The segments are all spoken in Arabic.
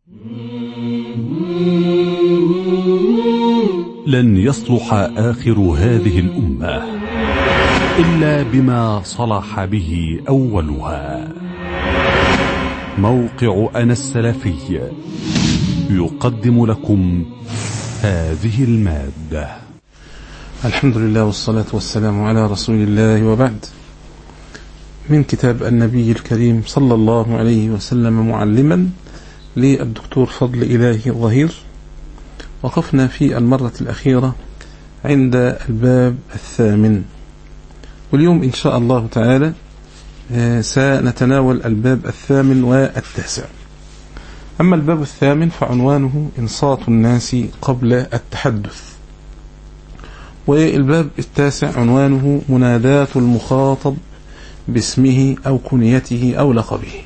لن يصلح آخر هذه الأمة إلا بما صلح به أولها. موقع أنا السلفي يقدم لكم هذه المادة. الحمد لله والصلاة والسلام على رسول الله، وبعد. من كتاب النبي الكريم صلى الله عليه وسلم معلما للدكتور فضل إلهي الظهير. وقفنا في المرة الأخيرة عند الباب 8، واليوم إن شاء الله تعالى سنتناول الباب 8 و9. أما الباب 8 فعنوانه إنصات الناس قبل التحدث، والباب 9 عنوانه منادات المخاطب باسمه أو كنيته أو لقبه.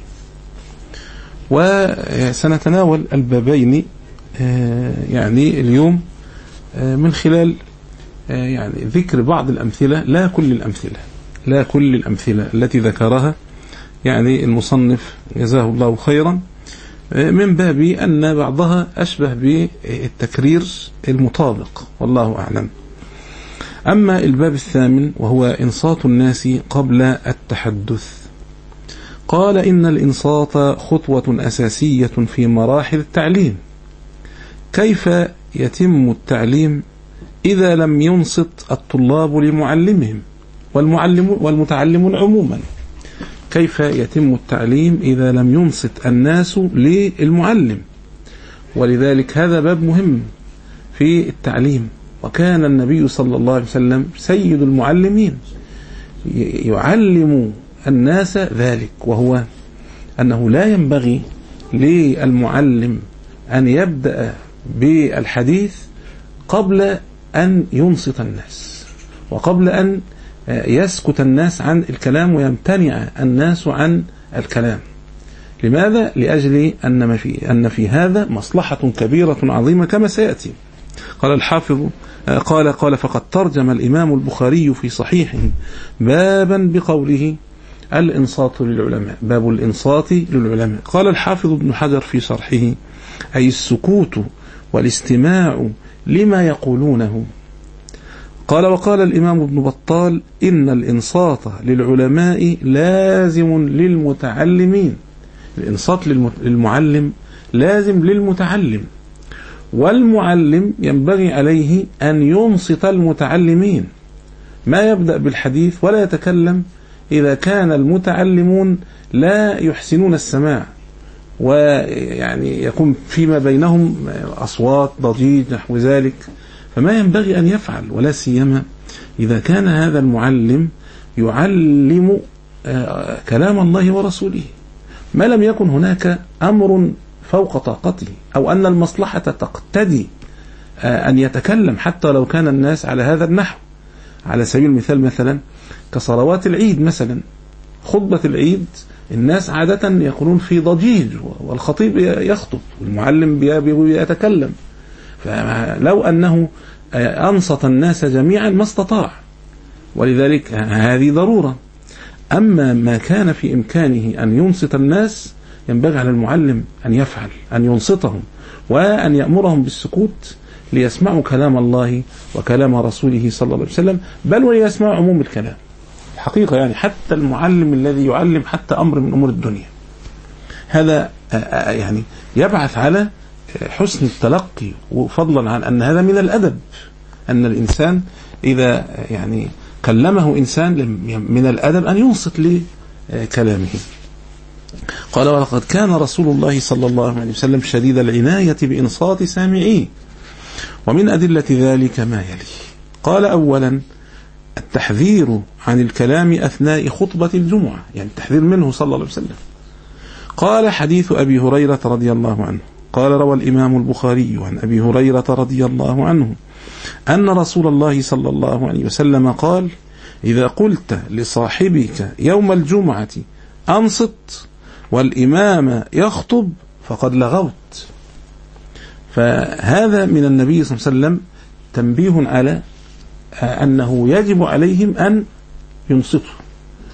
وسنتناول البابين يعني اليوم من خلال يعني ذكر بعض الأمثلة، لا كل الأمثلة التي ذكرها يعني المصنف جزاه الله خيرا، من باب أن بعضها أشبه بالتكرير المطابق، والله أعلم. أما الباب 8 وهو إنصات الناس قبل التحدث، قال إن الإنصات خطوة أساسية في مراحل التعليم. كيف يتم التعليم إذا لم ينصت الطلاب لمعلمهم والمتعلمون عموما؟ كيف يتم التعليم إذا لم ينصت الناس للمعلم؟ ولذلك هذا باب مهم في التعليم، وكان النبي صلى الله عليه وسلم سيد المعلمين، يعلم الناس ذلك، وهو أنه لا ينبغي للمعلم أن يبدأ بالحديث قبل أن ينصت الناس، وقبل أن يسكت الناس عن الكلام ويمتنع الناس عن الكلام. لماذا؟ لأجل أن في هذا مصلحة كبيرة عظيمة كما سيأتي. قال الحافظ قال فقد ترجم الإمام البخاري في صحيحه بابا بقوله الإنصات للعلماء، باب الإنصات للعلماء. قال الحافظ ابن حجر في شرحه أي السكوت والاستماع لما يقولونه. قال وقال الإمام ابن بطال إن الإنصات للعلماء لازم للمتعلمين. الإنصات للمعلم لازم للمتعلم، والمعلم ينبغي عليه أن ينصت المتعلمين، ما يبدأ بالحديث ولا يتكلم إذا كان المتعلمون لا يحسنون السماع، ويعني يكون فيما بينهم أصوات ضجيج نحو ذلك، فما ينبغي أن يفعل، ولا سيما إذا كان هذا المعلم يعلم كلام الله ورسوله، ما لم يكن هناك أمر فوق طاقته أو أن المصلحة تقتدي أن يتكلم حتى لو كان الناس على هذا النحو. على سبيل المثال مثلا كصلوات العيد، مثلا خطبة العيد الناس عادة يكونون في ضجيج، والخطيب يخطب والمعلم يتكلم، فلو أنه أنصت الناس جميعا ما استطاع، ولذلك هذه ضرورة. أما ما كان في إمكانه أن ينصت الناس ينبغي على المعلم أن يفعل، أن ينصتهم وأن يأمرهم بالسكوت ليسمعوا كلام الله وكلام رسوله صلى الله عليه وسلم، بل وليسمعوا عموم الكلام. الحقيقة يعني حتى المعلم الذي يعلم حتى أمر من أمور الدنيا، هذا يعني يبعث على حسن التلقي، وفضلا عن أن هذا من الأدب، أن الإنسان إذا يعني كلمه إنسان من الأدب أن ينصت لكلامه. قال ولقد كان رسول الله صلى الله عليه وسلم شديد العناية بإنصات سامعيه، ومن أدلة ذلك ما يلي. قال أولا التحذير عن الكلام أثناء خطبة الجمعة، يعني التحذير منه صلى الله عليه وسلم. قال حديث أبي هريرة رضي الله عنه، قال روى الإمام البخاري عن أبي هريرة رضي الله عنه أن رسول الله صلى الله عليه وسلم قال إذا قلت لصاحبك يوم الجمعة أنصت والإمام يخطب فقد لغوت. فهذا من النبي صلى الله عليه وسلم تنبيه على أنه يجب عليهم أن ينصتوا،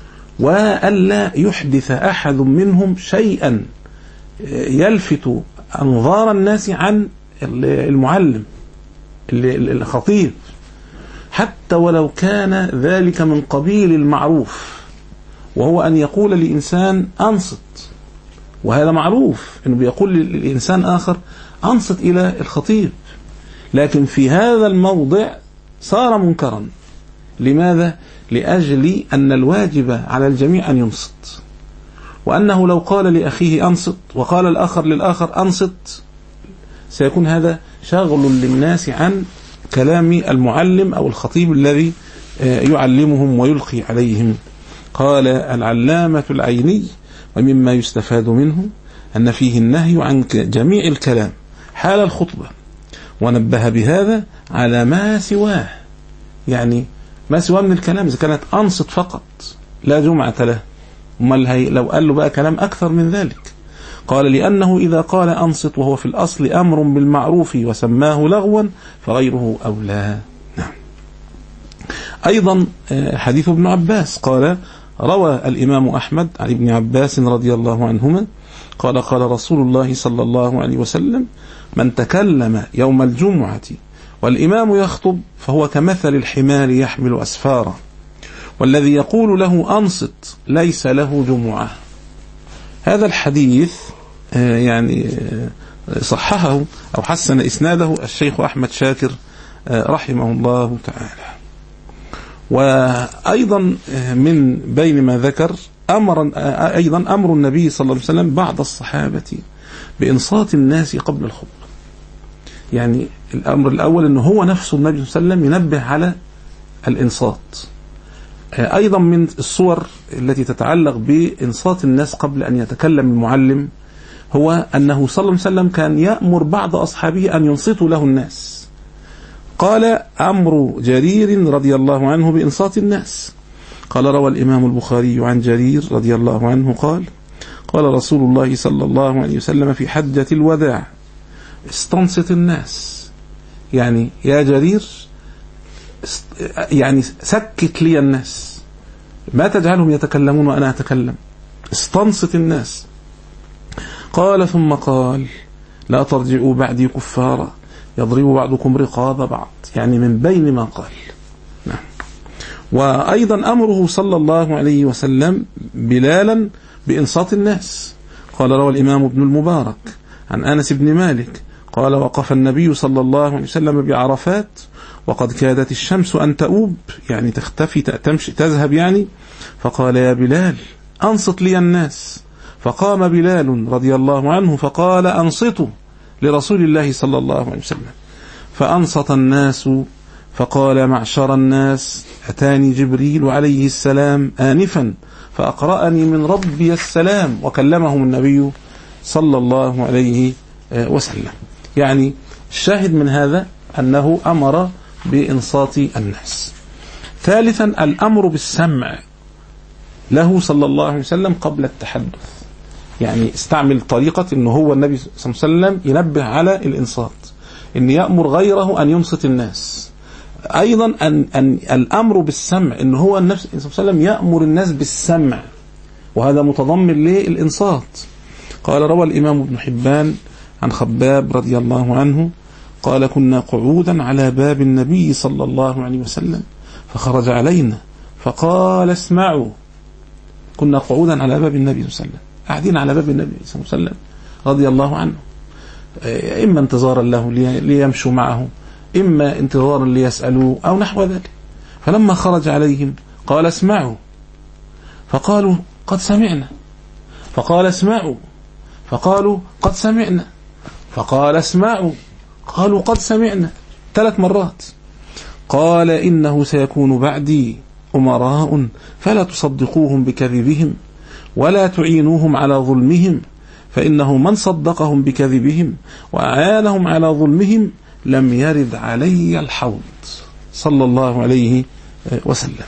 وألا يحدث أحد منهم شيئا يلفت أنظار الناس عن المعلم الخطيب، حتى ولو كان ذلك من قبيل المعروف، وهو أن يقول لإنسان أنصت، وهذا معروف أنه بيقول للإنسان آخر أنصت إلى الخطيب، لكن في هذا الموضع صار منكرا. لماذا؟ لأجل أن الواجب على الجميع أن ينصت، وأنه لو قال لأخيه أنصت وقال الآخر للآخر أنصت سيكون هذا شغل للناس عن كلام المعلم أو الخطيب الذي يعلمهم ويلقي عليهم. قال العلامة العيني: ومما يستفاد منه أن فيه النهي عن جميع الكلام حال الخطبة، ونبه بهذا على ما سواه، يعني ما سواه من الكلام إذا كانت أنصت فقط لا جمعة له، لو قال له بقى كلام أكثر من ذلك. قال لأنه إذا قال أنصت وهو في الأصل أمر بالمعروف وسماه لغوا فغيره أولى. نعم. أيضا حديث ابن عباس قال: روى الإمام أحمد عن ابن عباس رضي الله عنهما قال: قال رسول الله صلى الله عليه وسلم: من تكلم يوم الجمعة والإمام يخطب فهو كمثل الحمار يحمل أسفارا، والذي يقول له أنصت ليس له جمعة. هذا الحديث يعني صححه أو حسن إسناده الشيخ أحمد شاكر رحمه الله تعالى. وأيضا من بين ما ذكر أيضا أمر النبي صلى الله عليه وسلم بعض الصحابة بإنصات الناس قبل الخطبة. يعني الأمر الأول أنه هو نفسه النبي صلى الله عليه وسلم ينبه على الإنصات. أيضا من الصور التي تتعلق بإنصات الناس قبل أن يتكلم المعلم هو أنه صلى الله عليه وسلم كان يأمر بعض أصحابه أن ينصتوا له الناس. قال أمر جرير رضي الله عنه بإنصات الناس. قال: روى الإمام البخاري عن جرير رضي الله عنه قال: قال رسول الله صلى الله عليه وسلم في حجة الوداع: استنصت الناس، يعني يا جرير يعني سكت لي الناس، ما تجعلهم يتكلمون وأنا أتكلم، استنصت الناس. قال ثم قال: لا ترجعوا بعدي كفارا يضرب بعضكم رقاب بعض، يعني من بين ما قال. نعم. وأيضا أمره صلى الله عليه وسلم بلالا بإنصات الناس. قال: روى الإمام ابن المبارك عن أنس بن مالك قال: وقف النبي صلى الله عليه وسلم بعرفات وقد كادت الشمس أن تؤوب، يعني تختفي تمشي تذهب يعني، فقال: يا بلال أنصت لي الناس. فقام بلال رضي الله عنه فقال: أنصتوا لرسول الله صلى الله عليه وسلم. فأنصت الناس، فقال: معشر الناس، أتاني جبريل عليه السلام آنفا فأقرأني من ربي السلام، وكلمهم النبي صلى الله عليه وسلم. يعني الشاهد من هذا أنه أمر بإنصات الناس. ثالثا الأمر بالسمع له صلى الله عليه وسلم قبل التحدث، يعني استعمل طريقة أنه هو النبي صلى الله عليه وسلم ينبه على الإنصات، أن يأمر غيره أن ينصت الناس. أيضا أن الأمر بالسمع، أنه هو النبي صلى الله عليه وسلم يأمر الناس بالسمع، وهذا متضمن للإنصات. قال: روى الإمام ابن حبان عن خباب رضي الله عنه قال: كنا قعودا على باب النبي صلى الله عليه وسلم فخرج علينا فقال: اسمعوا. كنا قعودا على باب النبي صلى الله عليه وسلم، قاعدين على باب النبي صلى الله عليه وسلم رضي الله عنه، إما انتظارا له ليمشوا معه، إما انتظارا ليسألوا أو نحو ذلك. فلما خرج عليهم قال: اسمعوا. فقالوا: قد سمعنا. فقال: اسمعوا. فقالوا: قد سمعنا. فقال: اسمعوا. قالوا: قد سمعنا. 3 مرات. قال: إنه سيكون بعدي أمراء فلا تصدقوهم بكذبهم ولا تعينوهم على ظلمهم، فإنه من صدقهم بكذبهم وأعانهم على ظلمهم لم يرد علي الحوض، صلى الله عليه وسلم.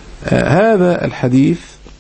هذا الحديث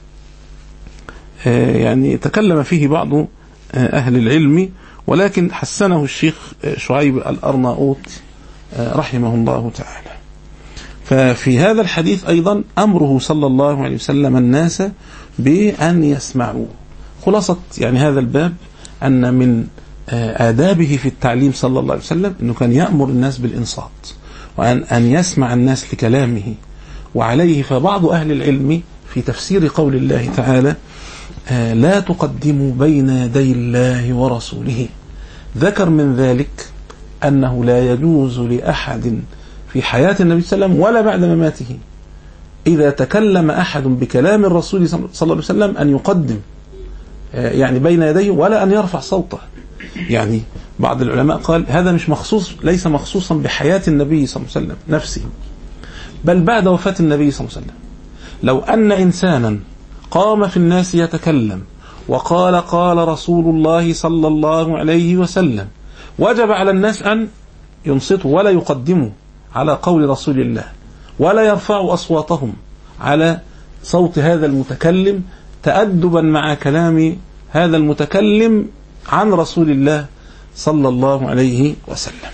يعني تكلم فيه بعض أهل العلم، ولكن حسنه الشيخ شعيب الأرناؤوط رحمه الله تعالى. ففي هذا الحديث أيضا أمره صلى الله عليه وسلم الناس بأن يسمعوا. خلاصة يعني هذا الباب أن من آدابه في التعليم صلى الله عليه وسلم أنه كان يأمر الناس بالإنصات وأن يسمع الناس لكلامه وعليه. فبعض أهل العلم في تفسير قول الله تعالى لا تقدموا بين يدي الله ورسوله ذكر من ذلك أنه لا يجوز لأحد في حياة النبي صلى الله عليه وسلم ولا بعد مماته إذا تكلم أحد بكلام الرسول صلى الله عليه وسلم أن يقدم يعني بين يديه ولا أن يرفع صوته. يعني بعض العلماء قال هذا مش مخصوص، ليس مخصوصا بحياة النبي صلى الله عليه وسلم نفسه، بل بعد وفاة النبي صلى الله عليه وسلم. لو أن إنسانا قام في الناس يتكلم وقال قال رسول الله صلى الله عليه وسلم، وجب على الناس أن ينصتوا ولا يقدموا على قول رسول الله ولا يرفعوا أصواتهم على صوت هذا المتكلم تأدبا مع كلام هذا المتكلم عن رسول الله صلى الله عليه وسلم.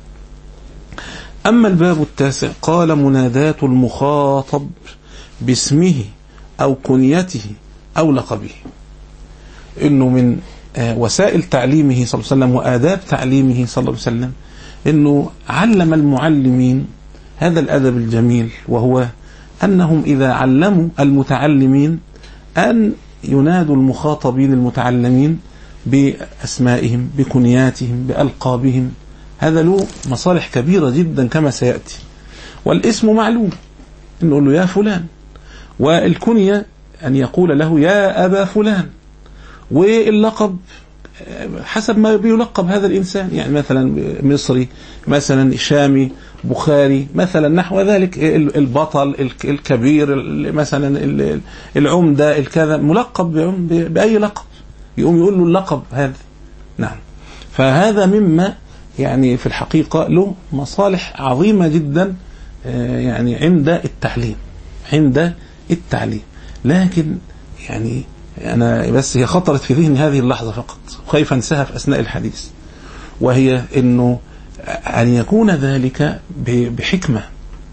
أما الباب التاسع قال مناداة المخاطب باسمه أو كنيته أو لقبه، إنه من وسائل تعليمه صلى الله عليه وسلم وآداب تعليمه صلى الله عليه وسلم إنه علم المعلمين هذا الأدب الجميل، وهو أنهم إذا علموا المتعلمين أن ينادوا المخاطبين المتعلمين بأسمائهم بكنياتهم بألقابهم. هذا له مصالح كبيرة جدا كما سيأتي. والاسم معلوم، نقول له يا فلان، والكنية أن يقول له يا أبا فلان، واللقب حسب ما بيلقب هذا الإنسان، يعني مثلا مصري، مثلا شامي، بخاري، مثلا نحو ذلك، البطل الكبير، مثلا العمدة الكذا، ملقب بأي لقب يقوم يقول له اللقب هذا. نعم. فهذا مما يعني في الحقيقة له مصالح عظيمة جدا يعني عند التعليم. لكن يعني أنا بس هي خطرت في ذهني هذه اللحظة فقط، وخايف أنساها في أثناء الحديث، وهي إنه أن يكون ذلك بحكمة،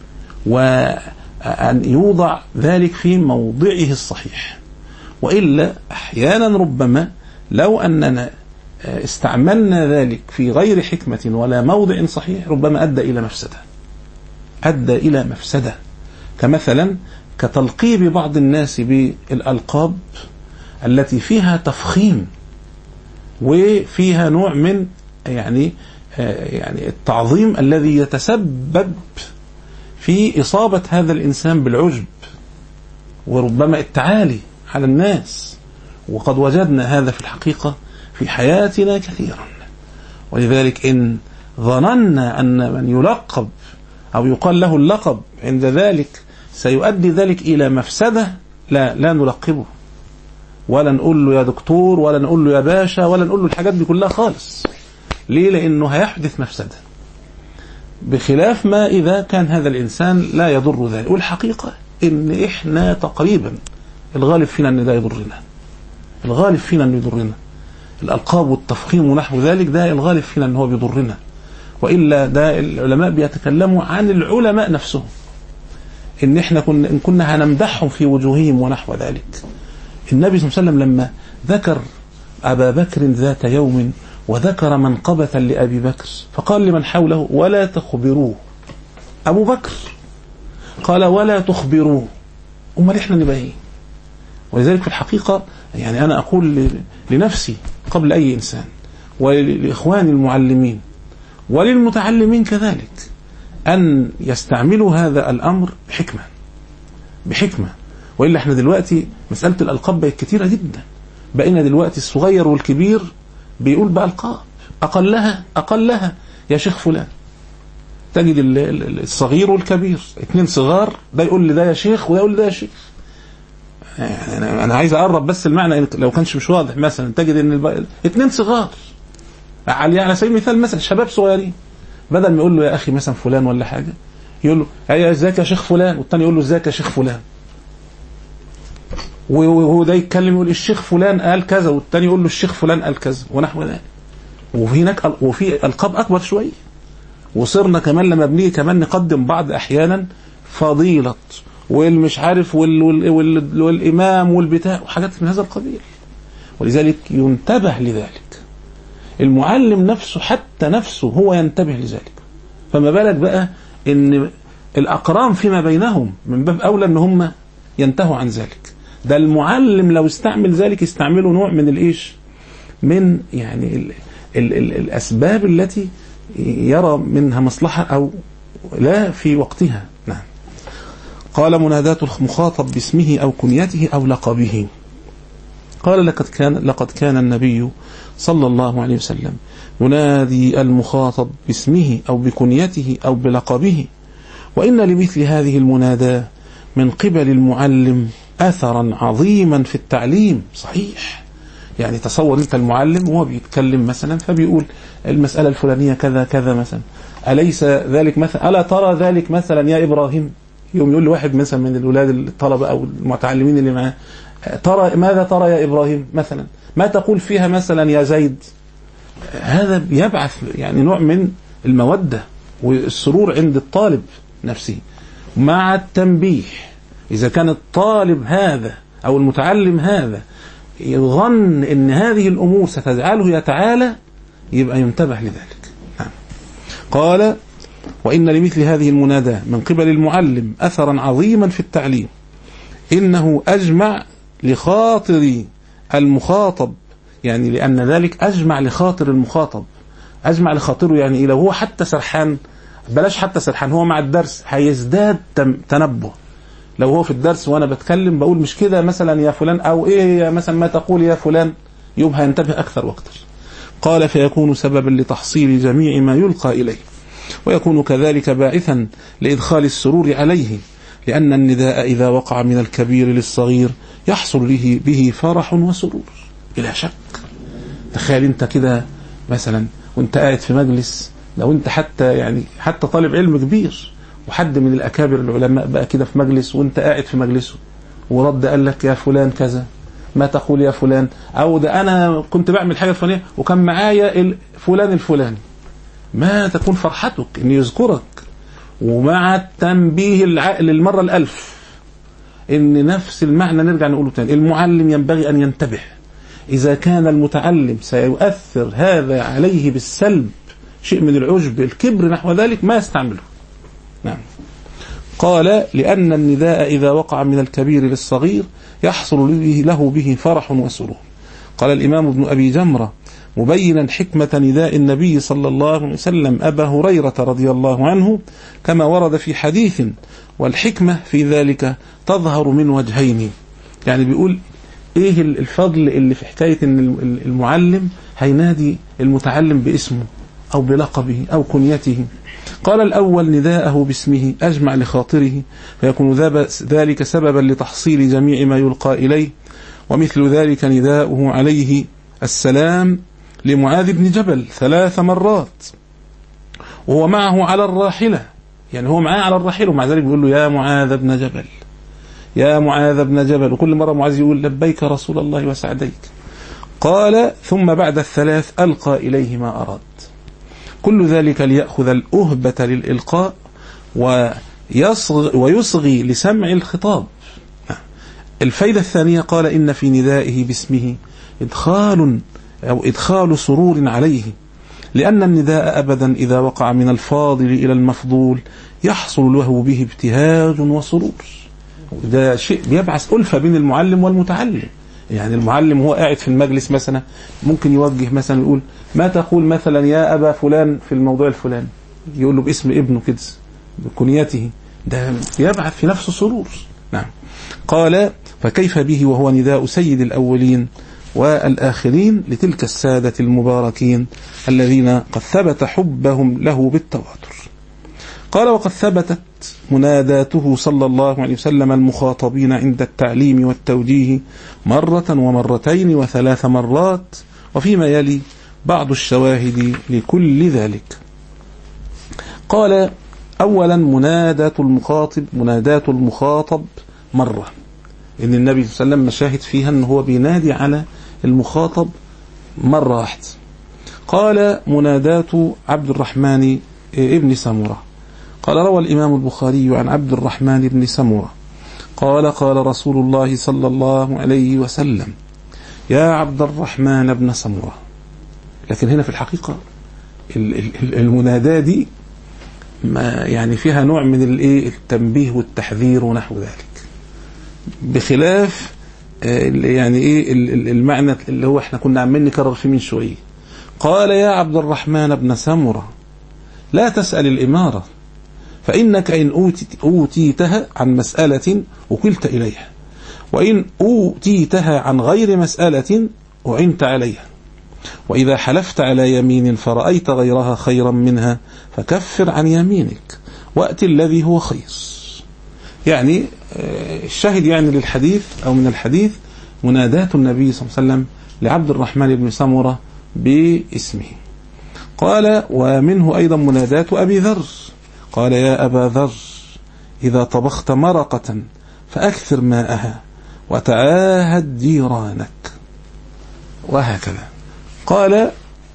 وأن يوضع ذلك في موضعه الصحيح. وإلا أحيانا ربما لو أننا استعملنا ذلك في غير حكمة ولا موضع صحيح ربما أدى إلى مفسدة، كمثلا كتلقيب بعض الناس بالألقاب التي فيها تفخيم وفيها نوع من يعني التعظيم الذي يتسبب في إصابة هذا الإنسان بالعجب وربما التعالي على الناس. وقد وجدنا هذا في الحقيقة في حياتنا كثيرا. ولذلك إن ظننا أن من يلقب أو يقال له اللقب عند ذلك سيؤدي ذلك إلى مفسدة، لا نلقبه، ولا نقول له يا دكتور، ولا نقول له يا باشا، ولا نقول له الحاجات دي كلها خالص. ليه؟ لأنه هيحدث مفسدة، بخلاف ما إذا كان هذا الإنسان لا يضر ذلك. والحقيقة إن إحنا تقريبا الغالب فينا أن ده يضرنا، الألقاب والتفخيم ونحو ذلك، ده الغالب فينا أنه بيضرنا. وإلا ده العلماء بيتكلموا عن العلماء نفسهم، إن إحنا كنا هنمدحهم في وجوههم ونحو ذلك. النبي صلى الله عليه وسلم لما ذكر أبا بكر ذات يوم وذكر منقبة لأبي بكر فقال لمن حوله ولا تخبروه. أبو بكر قال ولا تخبروه، أمال إحنا نبقى إيه؟ ولذلك في الحقيقة يعني أنا أقول لنفسي قبل أي إنسان، ولإخواني المعلمين وللمتعلمين كذلك، أن يستعملوا هذا الأمر بحكمة. وإلا إحنا دلوقتي مسألة الألقاب بقت كتيرة جدا، بقينا دلوقتي الصغير والكبير بيقول بألقاب، أقلها يا شيخ فلان. تجد الصغير والكبير 2 صغار، ده يقول لي ده يا شيخ وده يقول لي ده يا شيخ. يعني أنا عايز أقرب بس المعنى لو كانش مش واضح. مثلا تجد إن 2 صغار على سبيل المثال، مثلا شباب صغيرين، بدل ما يقول له يا أخي مثلا فلان ولا حاجة، يقول له أي ازيك يا شيخ فلان، والتاني يقول له ازيك يا شيخ فلان، وهو ده يتكلم يقول الشيخ فلان قال كذا، والتاني يقول له الشيخ فلان قال كذا ونحو ذلك. وفي ألقاب أكبر شوية، وصرنا كمان لما بنيجي كمان نقدم بعض أحيانا فضيلة والمش عارف والإمام والبتاع وحاجات من هذا القبيل. ولذلك ينتبه لذلك، المعلم نفسه حتى نفسه هو ينتبه لذلك، فما بالك بقى ان الأقران فيما بينهم من باب أولى ان هم ينتهوا عن ذلك. ده المعلم لو استعمل ذلك يستعمله نوع من الإيش، من يعني الأسباب التي يرى منها مصلحة أو لا في وقتها. نعم. قال مناداة المخاطب باسمه أو كنيته أو لقبه. قال لقد كان النبي صلى الله عليه وسلم ينادي المخاطب باسمه أو بكنيته أو بلقبه، وإن لمثل هذه المناداة من قبل المعلم أثرا عظيما في التعليم. صحيح، يعني تصور أنت المعلم وهو بيتكلم مثلا فبيقول المسألة الفلانية كذا كذا مثلا، أليس ذلك مثلا، ألا ترى ذلك مثلا يا إبراهيم؟ يوم يقول لواحد مثلا من الأولاد الطلبة أو المتعلمين اللي معاه، ترى ماذا ترى يا إبراهيم مثلا، ما تقول فيها مثلا يا زيد؟ هذا يبعث يعني نوع من المودة والسرور عند الطالب نفسه، مع التنبيه. إذا كان الطالب هذا أو المتعلم هذا يظن أن هذه الأمور ستجعله يتعالى، يبقى ينتبه لذلك. قال وإن لمثل هذه المناداة من قبل المعلم أثرا عظيما في التعليم، إنه أجمع لخاطر المخاطب، يعني لأن ذلك أجمع لخاطر المخاطب. أجمع لخاطره يعني لو هو حتى سرحان، بلاش حتى سرحان، هو مع الدرس هيزداد تنبه. لو هو في الدرس وأنا بتكلم بقول مش كده مثلا يا فلان، أو إيه مثلا ما تقول يا فلان، يبقى ينتبه أكثر وأكثر. قال فيكون سببا لتحصيل جميع ما يلقى إليه، ويكون كذلك باعثا لإدخال السرور عليه، لأن النداء إذا وقع من الكبير للصغير يحصل به فرح وسرور بلا شك. تخيل أنت كده مثلا وأنت قاعد في مجلس، لو أنت حتى طالب علم كبير وحد من الأكابر العلماء بقى كده في مجلس، وأنت قاعد في مجلسه ورد قال لك يا فلان كذا، ما تقول يا فلان، أو ده أنا كنت بعمل حاجة فلانية وكان معايا فلان الفلاني، ما تكون فرحتك إن يذكرك، ومع التنبيه للمرة الألف إن نفس المعنى نرجع نقوله تاني. المعلم ينبغي أن ينتبه إذا كان المتعلم سيؤثر هذا عليه بالسلب، شيء من العجب الكبر نحو ذلك، ما يستعمله. نعم. قال لأن النداء إذا وقع من الكبير للصغير يحصل له به فرح وسرور. قال الإمام ابن أبي جمرة مبينا حكمة نداء النبي صلى الله عليه وسلم أبا هريرة رضي الله عنه كما ورد في حديث، والحكمة في ذلك تظهر من وجهين. يعني بيقول إيه الفضل اللي في حكاية إن المعلم هينادي المتعلم باسمه أو بلقبه أو كنيته. قال الأول نداءه باسمه أجمع لخاطره، فيكون ذلك سببا لتحصيل جميع ما يلقى إليه، ومثل ذلك نداؤه عليه السلام لمعاذ بن جبل 3 مرات وهو معه على الراحلة، يعني هو معاه على الراحلة ومع ذلك بيقول له يا معاذ بن جبل، يا معاذ بن جبل، وكل مرة معاذ يقول لبيك رسول الله وسعديك. قال ثم بعد 3 ألقى إليه ما أراد، كل ذلك ليأخذ الأهبة للإلقاء ويصغي لسمع الخطاب. الفائدة الثانية قال إن في ندائه باسمه إدخال سرور عليه، لأن النداء أبدا إذا وقع من الفاضل إلى المفضول يحصل له به ابتهاج وسرور. ده شيء بيبعث ألفة بين المعلم والمتعلم. يعني المعلم هو قاعد في المجلس مثلا ممكن يوجه مثلا يقول ما تقول مثلا يا أبا فلان في الموضوع الفلاني، يقول له باسم ابنه كده بكنيته، ده يبعث في نفسه سرور. نعم. قال فكيف به وهو نداء سيد الأولين والآخرين لتلك السادة المباركين الذين قد ثبت حبهم له بالتواتر. قال وقد ثبتت مناداته صلى الله عليه وسلم المخاطبين عند التعليم والتوجيه 1 و2 و3 مرات، وفيما يلي بعض الشواهد لكل ذلك. قال أولا مناداة المخاطب مرة، إن النبي صلى الله عليه وسلم مشاهد فيها أنه هو بينادي على المخاطب مرة واحدة. قال مناداة عبد الرحمن ابن سمرة. قال روى الإمام البخاري عن عبد الرحمن بن سمرة قال قال رسول الله صلى الله عليه وسلم يا عبد الرحمن بن سمرة لكن هنا في الحقيقة المناداة دي ما يعني فيها نوع من التنبيه والتحذير ونحو ذلك، بخلاف يعني المعنى اللي هو احنا كنا عمالين نكرر فيه من شوية. قال يا عبد الرحمن بن سمرة لا تسأل الإمارة، فإنك إن أوتيتها عن مسألة وكلت إليها، وإن أوتيتها عن غير مسألة أعنت عليها، وإذا حلفت على يمين فرأيت غيرها خيرا منها فكفر عن يمينك وأتي الذي هو خير. يعني الشاهد يعني للحديث أو من الحديث مناداة النبي صلى الله عليه وسلم لعبد الرحمن بن سمرة باسمه. قال ومنه أيضا مناداة أبي ذر، قال يا أبا ذر إذا طبخت مرقة فأكثر ماءها وتعاهد جيرانك، وهكذا. قال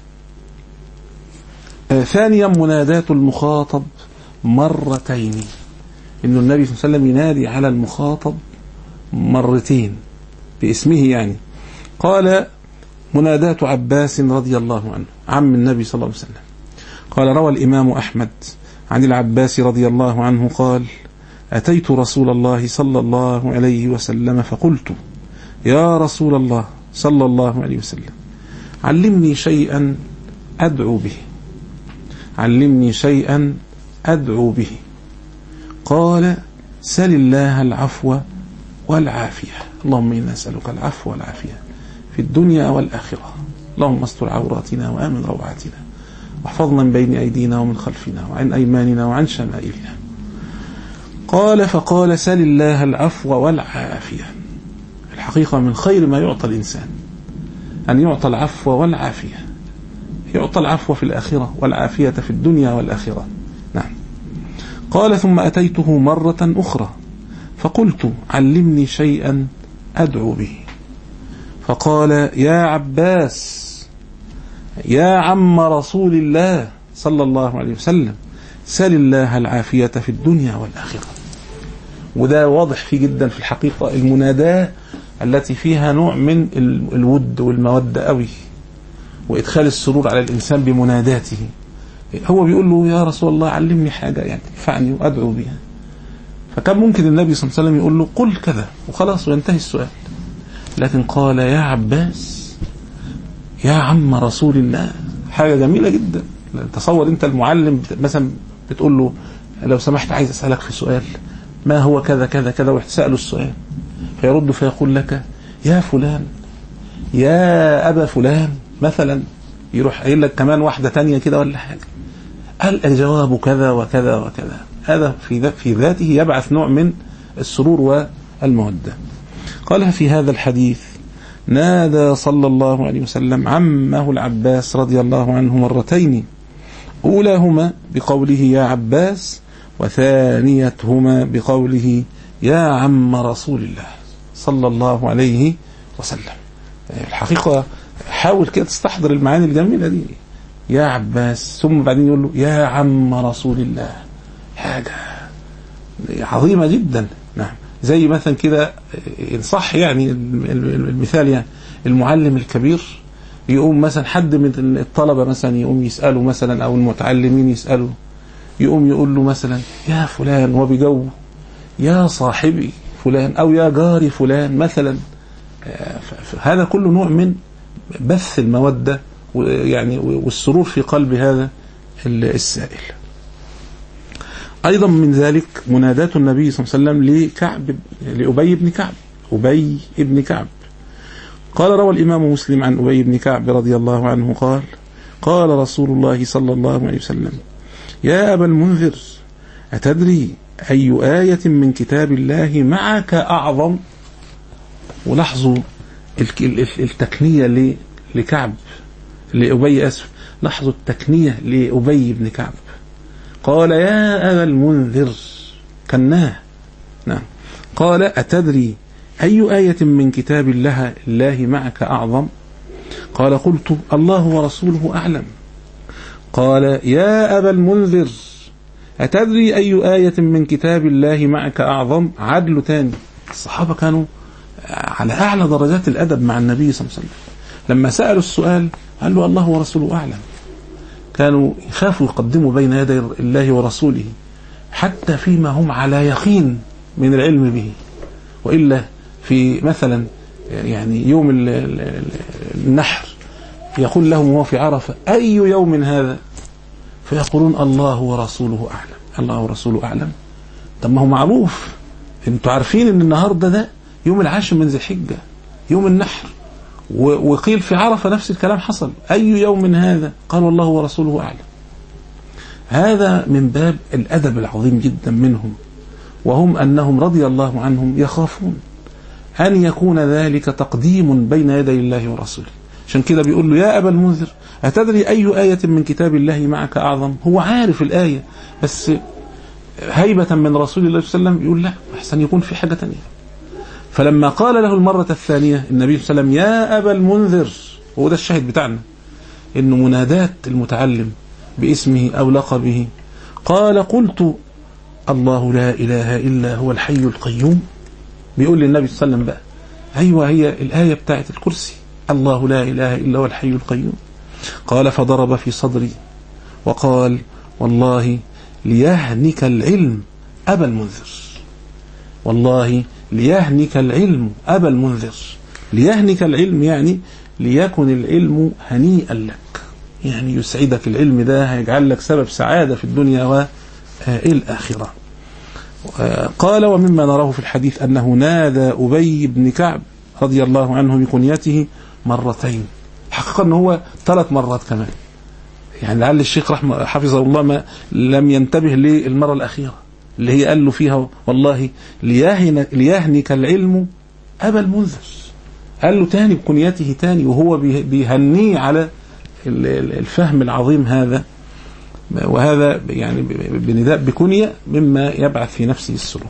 ثانيا مناداة المخاطب مرتين، إن النبي صلى الله عليه وسلم ينادي على المخاطب مرتين باسمه يعني. قال مناداة عباس رضي الله عنه عم النبي صلى الله عليه وسلم. قال روى الإمام أحمد عن العباس رضي الله عنه قال أتيت رسول الله صلى الله عليه وسلم فقلت يا رسول الله صلى الله عليه وسلم علمني شيئا أدعو به، علمني شيئا أدعو به. قال سل الله العفو والعافية، اللهم إنا نسألك العفو والعافية في الدنيا والآخرة، اللهم استر عوراتنا وآمن روعاتنا واحفظنا من بين أيدينا ومن خلفنا وعن أيماننا وعن شمائلنا. قال فقال سل الله العفو والعافية. الحقيقة من خير ما يعطى الإنسان أن يعطى العفو والعافية، يعطى العفو في الآخرة والعافية في الدنيا والآخرة. نعم. قال ثم أتيته مرة أخرى فقلت علمني شيئا أدعو به، فقال يا عباس يا عم رسول الله صلى الله عليه وسلم سل الله العافية في الدنيا والآخرة. وده واضح فيه جدا في الحقيقة المناداة التي فيها نوع من الود والمودة قوي، وإدخال السرور على الإنسان بمناداته. هو بيقول له يا رسول الله علمني حاجة يعني تنفعني وأدعو بها، فكان ممكن النبي صلى الله عليه وسلم يقول له قل كذا وخلاص وينتهي السؤال، لكن قال يا عباس يا عم رسول الله. حاجة جميلة جدا. تصور أنت المعلم مثلا بتقول له لو سمحت عايز أسألك في سؤال، ما هو كذا كذا كذا، وتسأله السؤال فيرد فيقول لك يا فلان يا أبا فلان مثلا، يروح قايل لك كمان واحدة تانية كده ولا حاجة، قال الجواب كذا وكذا وكذا. هذا في ذاته يبعث نوع من السرور والمودة. قالها في هذا الحديث نادى صلى الله عليه وسلم عمه العباس رضي الله عنه مرتين، أولاهما بقوله يا عباس، وثانيتهما بقوله يا عم رسول الله صلى الله عليه وسلم. الحقيقة حاول كده تستحضر المعاني الجميلة دي، يا عباس ثم بعدين يقول له يا عم رسول الله، حاجة عظيمة جدا. نعم. زي مثلا كده صح يعني المثال، يعني المعلم الكبير يقوم مثلا حد من الطلبة مثلا يقوم يسأله مثلا أو المتعلمين يسأله، يقوم يقول له مثلا يا فلان وبجو يا صاحبي فلان أو يا جاري فلان مثلا. هذا كله نوع من بث المودة يعني والسرور في قلب هذا السائل. أيضا من ذلك مناداة النبي صلى الله عليه وسلم لأبي بن كعب. أبي بن كعب قال روى الإمام مسلم عن أبي بن كعب رضي الله عنه قال قال رسول الله صلى الله عليه وسلم يا أبا المنذر أتدري أي آية من كتاب الله معك أعظم؟ ولاحظوا التكنية لكعب لأبي أسف، لاحظوا التكنية لأبي بن كعب. قال يا أبا المنذر كناه. نعم. قال أتدري أي آية من كتاب الله معك أعظم؟ قال قلت الله ورسوله أعلم. قال يا أبا المنذر أتدري أي آية من كتاب الله معك أعظم؟ عدل تاني. الصحابة كانوا على أعلى درجات الأدب مع النبي صلى الله عليه وسلم، لما سألوا السؤال قال له الله ورسوله أعلم. كانوا يخافوا يقدموا بين يدي الله ورسوله حتى فيما هم على يقين من العلم به، وإلا في مثلا يعني يوم النحر يقول لهم وهو في عرفة أي يوم هذا؟ فيقولون الله ورسوله أعلم. الله ورسوله أعلم. طب ما هو معروف، انتوا عارفين ان النهارده ده يوم العاشر من ذي الحجة، يوم النحر، وقيل في عرفة نفس الكلام حصل. أي يوم هذا؟ قالوا الله ورسوله أعلم. هذا من باب الأدب العظيم جدا منهم، وهم أنهم رضي الله عنهم يخافون أن يكون ذلك تقديم بين يدي الله ورسوله. عشان كده بيقول له يا أبا المنذر أتدري أي آية من كتاب الله معك أعظم؟ هو عارف الآية، بس هيبة من رسول الله صلى الله عليه وسلم يقول لا، أحسن يكون في حاجة تانية. فلما قال له المرة الثانية النبي صلى الله عليه وسلم يا أبا المنذر، وهو ده الشاهد بتاعنا، إنه منادات المتعلم باسمه أو لقبه، قال قلت الله لا إله إلا هو الحي القيوم. بيقول للنبي صلى الله عليه وسلم بقى أيوة هي الآية بتاعت الكرسي، الله لا إله إلا هو الحي القيوم. قال فضرب في صدري وقال والله ليهنك العلم أبا المنذر، والله ليهنك العلم أبا المنذر. ليهنك العلم يعني ليكن العلم هنيئا لك، يعني يسعدك العلم ده، هيجعل لك سبب سعادة في الدنيا والآخرة. قال ومما نراه في الحديث أنه نادى أبي بن كعب رضي الله عنه بكنيته مرتين، حقيقة أنه هو 3 مرات كمان، يعني لعل الشيخ حفظه الله ما لم ينتبه للمرة الأخيرة اللي هي قال له فيها والله ليهنك العلم أبا المنذر. قال له تاني بكنيته تاني، وهو بيهنيه على الفهم العظيم هذا، وهذا يعني بنداء بكنية مما يبعث في نفسه السرور.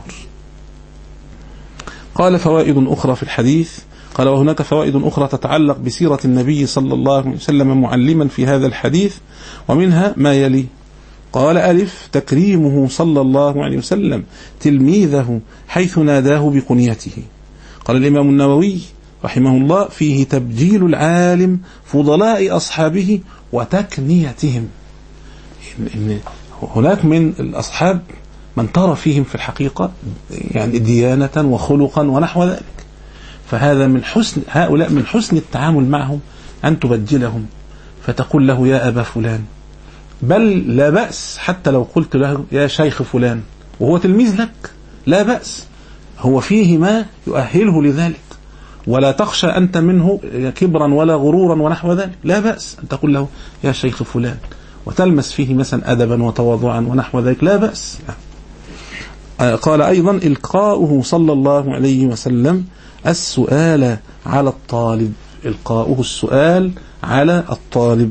قال فوائد أخرى في الحديث، قال وهناك فوائد أخرى تتعلق بسيرة النبي صلى الله عليه وسلم معلما في هذا الحديث، ومنها ما يلي. قال ألف تكريمه صلى الله عليه وسلم تلميذه حيث ناداه بكنيته. قال الإمام النووي رحمه الله فيه تبجيل العالم فضلاء أصحابه وتكنيتهم، إن هناك من الأصحاب من ترى فيهم في الحقيقة يعني ديانة وخلقا ونحو ذلك، فهذا من حسن هؤلاء من حسن التعامل معهم أن تبجلهم فتقول له يا أبا فلان، بل لا بأس حتى لو قلت له يا شيخ فلان وهو تلميذ لك، لا بأس، هو فيه ما يؤهله لذلك، ولا تخشى أنت منه كبرا ولا غرورا ونحو ذلك، لا بأس أن تقول له يا شيخ فلان وتلمس فيه مثلا أدبا وتواضعا ونحو ذلك، لا بأس. قال أيضا إلقاؤه صلى الله عليه وسلم السؤال على الطالب، إلقاؤه السؤال على الطالب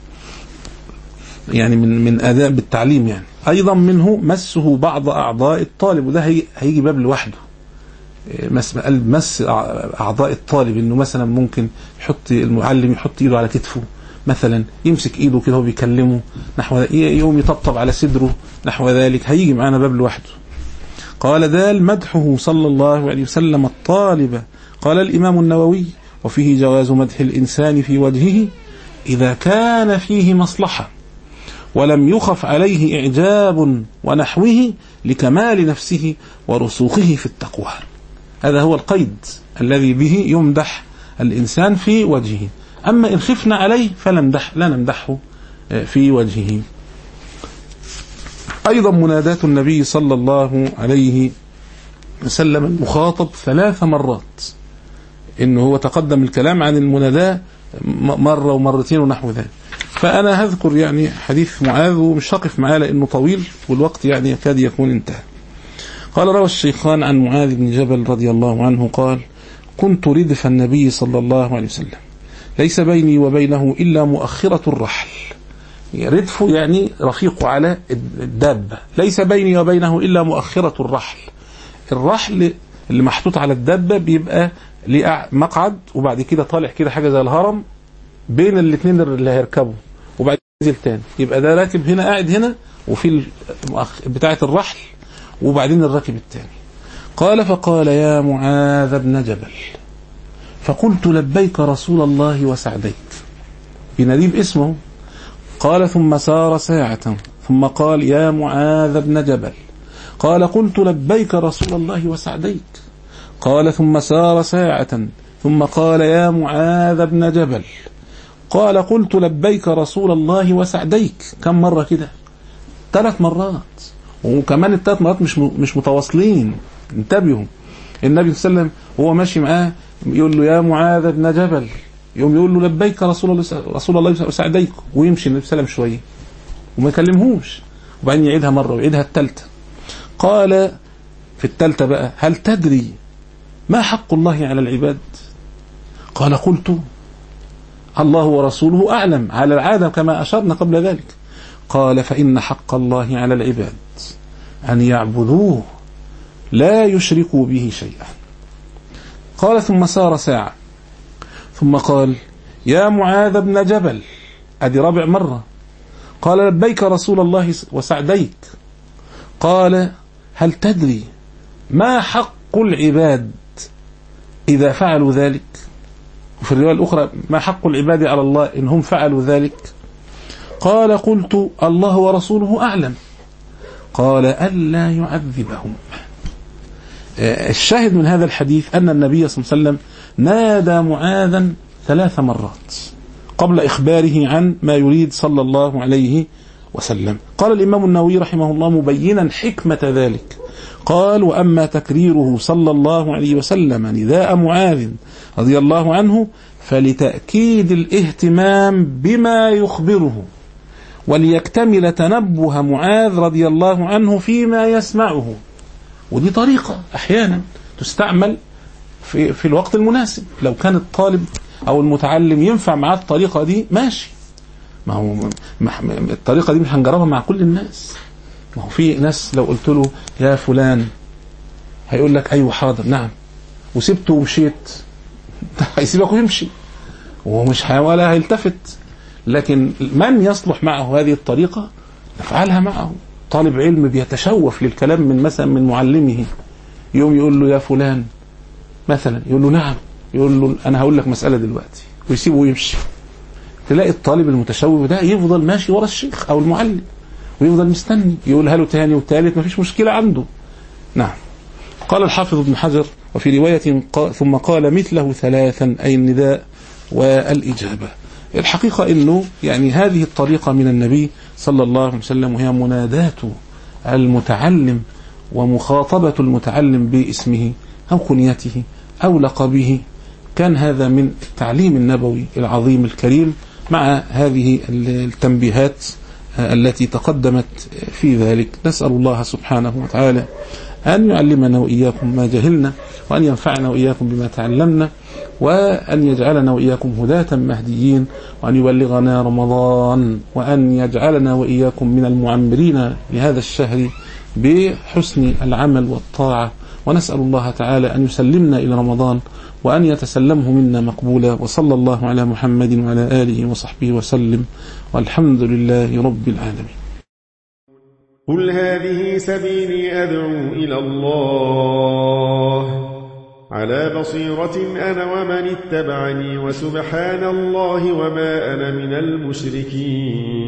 يعني من آداب التعليم. يعني أيضا منه مسه بعض أعضاء الطالب، وده هيجي باب لوحده، مس أعضاء الطالب، إنه مثلا ممكن المعلم يحط إيده على كتفه مثلا، يمسك إيده كده وبيكلمه نحو يوم يطبطب على صدره نحو ذلك، هيجي معنا باب لوحده. قال ذال مدحه صلى الله عليه وسلم الطالب. قال الإمام النووي وفيه جواز مدح الإنسان في وجهه إذا كان فيه مصلحة ولم يخف عليه إعجاب ونحوه لكمال نفسه ورسوخه في التقوى. هذا هو القيد الذي به يمدح الإنسان في وجهه، أما إن خفنا عليه لا نمدحه في وجهه. أيضا منادات النبي صلى الله عليه وسلم المخاطب 3 مرات، إنه هو تقدم الكلام عن المناداة مرة ومرتين ونحو ذلك. فأنا هذكر يعني حديث معاذ ومش هقف معاه لأنه طويل والوقت يعني يكاد يكون انتهى. قال روى الشيخان عن معاذ بن جبل رضي الله عنه قال كنت ردف النبي صلى الله عليه وسلم ليس بيني وبينه إلا مؤخرة الرحل، ردف يعني رفيق على الدابة، ليس بيني وبينه إلا مؤخرة الرحل. الرحل اللي محطوط على الدابة بيبقى ليه مقعد، وبعد كده طالع كده حاجة زي الهرم بين الاثنين اللي هيركبوا، وبعد ينزل تاني، يبقى ده راكب هنا قاعد هنا وفي بتاعة الرحل، وبعدين الراكب الثاني. قال فقال يا معاذ بن جبل، فقلت لبيك رسول الله وسعديك. بناديه باسمه. قال ثم سار ساعة ثم قال يا معاذ بن جبل. قال قلت لبيك رسول الله وسعديك. قال ثم سار ساعة ثم قال يا معاذ بن جبل. قال قلت لبيك رسول الله وسعديك. كم مرة كده؟ 3 مرات، وكمان ال3 مرات مش متواصلين. انتبهوا، النبي صلى الله عليه وسلم هو ماشي معاه يقول له يا معاذ بن جبل، يوم يقول له لبيك رسول الله وسعديك، ويمشي النبي صلى الله عليه وسلم شويه وما يكلمهوش، وبعدين يعيدها مرة ويعيدها الثالثة. قال في الثالثة بقى هل تدري ما حق الله على العباد؟ قال قلت الله ورسوله أعلم، على العادة كما أشرنا قبل ذلك. قال فإن حق الله على العباد أن يعبدوه لا يشركوا به شيئا. قال ثم سار ساعة ثم قال يا معاذ بن جبل، أدي رابع مرة. قال لبيك رسول الله وسعديك. قال هل تدري ما حق العباد إذا فعلوا ذلك؟ وفي الرواية الأخرى ما حق العباد على الله إن هم فعلوا ذلك؟ قال قلت الله ورسوله أعلم. قال ألا يعذبهم. الشاهد من هذا الحديث أن النبي صلى الله عليه وسلم نادى معاذا 3 مرات قبل إخباره عن ما يريد صلى الله عليه وسلم. قال الإمام النووي رحمه الله مبينا حكمة ذلك، قال وأما تكريره صلى الله عليه وسلم نداء معاذ رضي الله عنه فلتأكيد الاهتمام بما يخبره وليكتمل تنبه معاذ رضي الله عنه فيما يسمعه. ودي طريقة أحيانا تستعمل في الوقت المناسب. لو كان الطالب أو المتعلم ينفع معاه الطريقة دي ماشي، ما هو الطريقة دي مش هنجربها مع كل الناس. ما هو في ناس لو قلت له يا فلان هيقول لك أيوة حاضر نعم، وسبته ومشيت هيسيبك ويمشي ومش ولا هيلتفت. لكن من يصلح معه هذه الطريقة نفعلها معه. طالب علم بيتشوف للكلام من مثلا من معلمه، يوم يقول له يا فلان مثلا، يقول له نعم، يقول له أنا هقول لك مسألة دلوقتي، ويسيبه ويمشي. تلاقي الطالب المتشوف ده يفضل ماشي ورا الشيخ أو المعلم ويفضل مستني يقولها له تاني وثالث، مفيش مشكلة عنده. نعم. قال الحافظ ابن حجر وفي رواية ثم قال مثله 3 أي النداء والإجابة. الحقيقة إنه يعني هذه الطريقة من النبي صلى الله عليه وسلم وهي مناداة المتعلم ومخاطبة المتعلم باسمه أو كنيته أو لقبه، كان هذا من التعليم النبوي العظيم الكريم مع هذه التنبيهات التي تقدمت في ذلك. نسأل الله سبحانه وتعالى أن يعلمنا وإياكم ما جهلنا، وأن ينفعنا وإياكم بما تعلمنا، وأن يجعلنا وإياكم هداة مهديين، وأن يبلغنا رمضان، وأن يجعلنا وإياكم من المعمرين لهذا الشهر بحسن العمل والطاعة. ونسأل الله تعالى أن يسلمنا إلى رمضان وأن يتسلمه منا مقبولا. وصلى الله على محمد وعلى آله وصحبه وسلم، والحمد لله رب العالمين. قل هذه سبيلي أدعو إلى الله على بصيرة أنا ومن اتبعني، وسبحان الله وما أنا من المشركين.